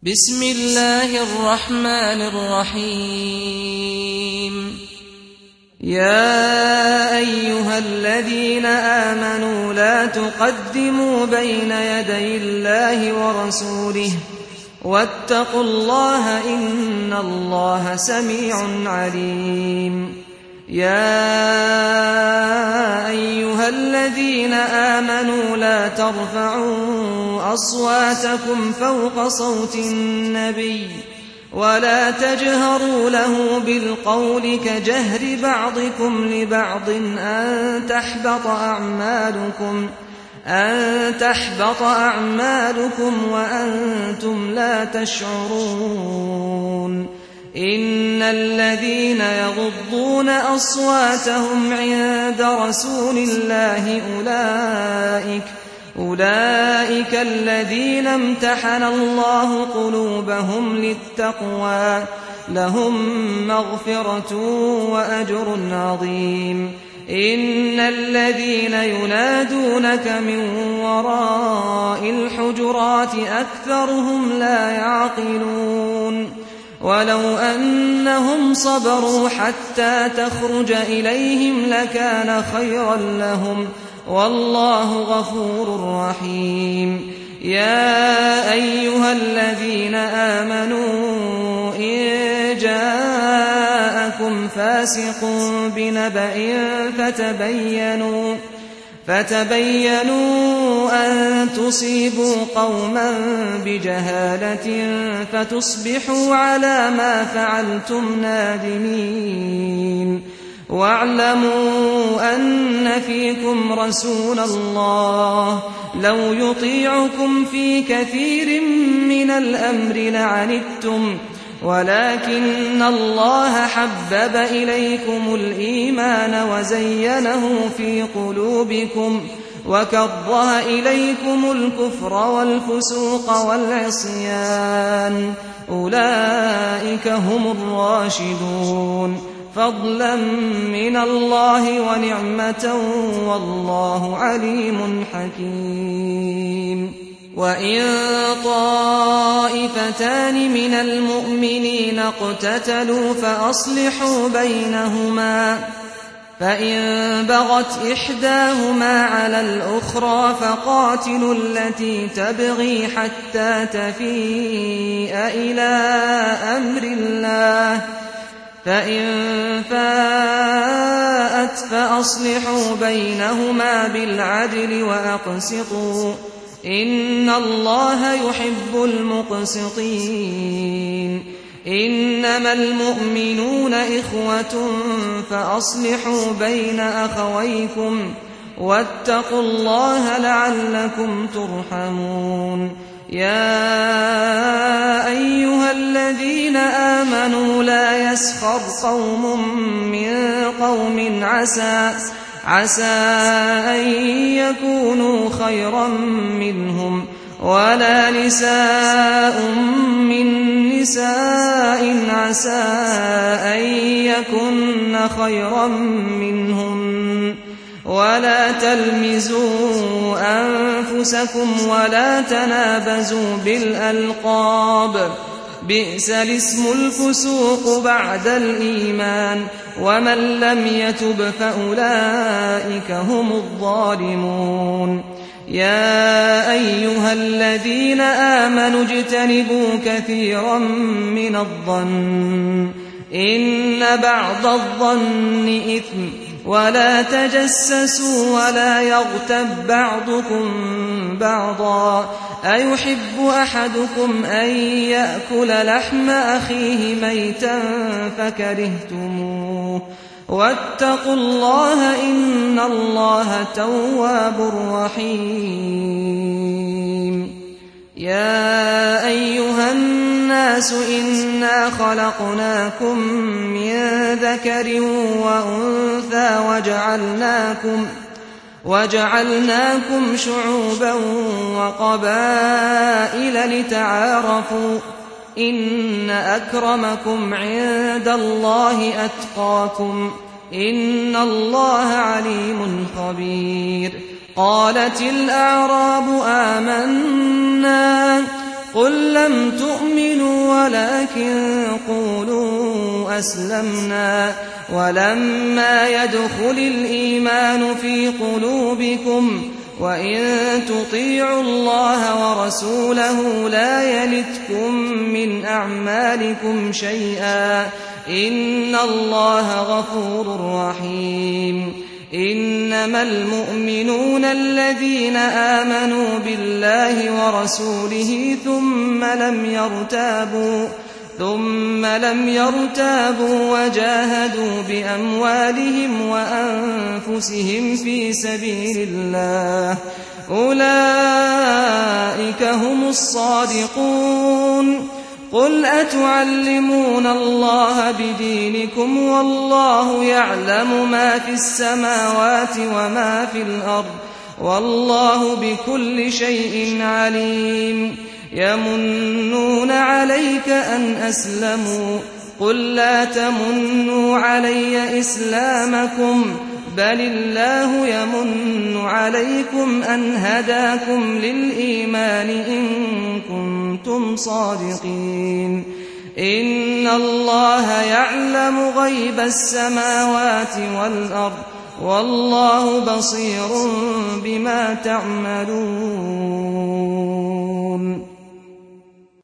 بسم الله الرحمن الرحيم. يا أيها الذين آمنوا لا تقدموا بين يدي الله ورسوله واتقوا الله إن الله سميع عليم. يا أيها الذين آمنوا لا ترفعوا أصواتكم فوق صوت النبي ولا تجهروا له بالقول كجهر بعضكم لبعض أن تحبط أعمالكم وأنتم لا تشعرون. إن الذين يغضون أصواتهم عند رسول الله أولئك الذين امتحن الله قلوبهم للتقوى لهم مغفرة وأجر عظيم. إن الذين ينادونك من وراء الحجرات أكثرهم لا يعقلون. ولو أنهم صبروا حتى تخرج إليهم لكان خيرا لهم والله غفور رحيم. يا أيها الذين آمنوا إن جاءكم فاسق بنبأ فتبينوا أن تصيبوا قوما بجهالة فتصبحوا على ما فعلتم نادمين. واعلموا أن فيكم رسول الله لو يطيعكم في كثير من الأمر لعنتم ولكن الله حبب إليكم الإيمان وزينه في قلوبكم وكره إليكم الكفر والفسوق والعصيان أولئك هم الراشدون فضلا من الله ونعمة والله عليم حكيم. وإن طائفتان من المؤمنين اقتتلوا فأصلحوا بينهما فإن بغت إحداهما على الأخرى فقاتلوا التي تبغي حتى تفيء إلى أمر الله فإن فاءت فأصلحوا بينهما بالعدل وأقسطوا إن الله يحب المقسطين. إنما المؤمنون إخوة فأصلحوا بين أخويكم واتقوا الله لعلكم ترحمون. يا أيها الذين آمنوا لا يسخر قوم من قوم عسى أن يكونوا خيرا منهم ولا نساء من نساء عسى أن يكن خيرا منهم ولا تلمزوا أنفسكم ولا تنابزوا بالألقاب بئس الاسم الفسوق بعد الإيمان ومن لم يتب فأولئك هم الظالمون. يا أيها الذين آمنوا اجتنبوا كثيرا من الظن إن بعض الظن إثم ولا تجسسوا ولا يغتب بعضكم بعضا أيحب أحدكم أن يأكل لحم أخيه ميتا فكرهتموه واتقوا الله إن الله تواب رحيم. يا أيها الناس إنا خلقناكم من ذكر وأنثى وجعلناكم شعوبا وقبائل لتعارفوا إن أكرمكم عند الله أتقاكم إن الله عليم خبير. قالت الأعراب آمنا قل لم تؤمنوا ولكن قولوا أسلمنا ولما يدخل الإيمان في قلوبكم وإن تطيعوا الله ورسوله لا يلتكم من أعمالكم شيئا إن الله غفور رحيم إنما المؤمنون الذين آمنوا بالله ورسوله ثم لم يرتابوا وجاهدوا بأموالهم وأنفسهم في سبيل الله أولئك هم الصادقون قل أتعلمون الله بدينكم والله يعلم ما في السماوات وما في الأرض والله بكل شيء عليم يمنون عليك أن أسلموا قل لا تمنوا علي إسلامكم بل الله يمن عليكم أن هداكم للإيمان إن كنتم صادقين إن الله يعلم غيب السماوات والأرض والله بصير بما تعملون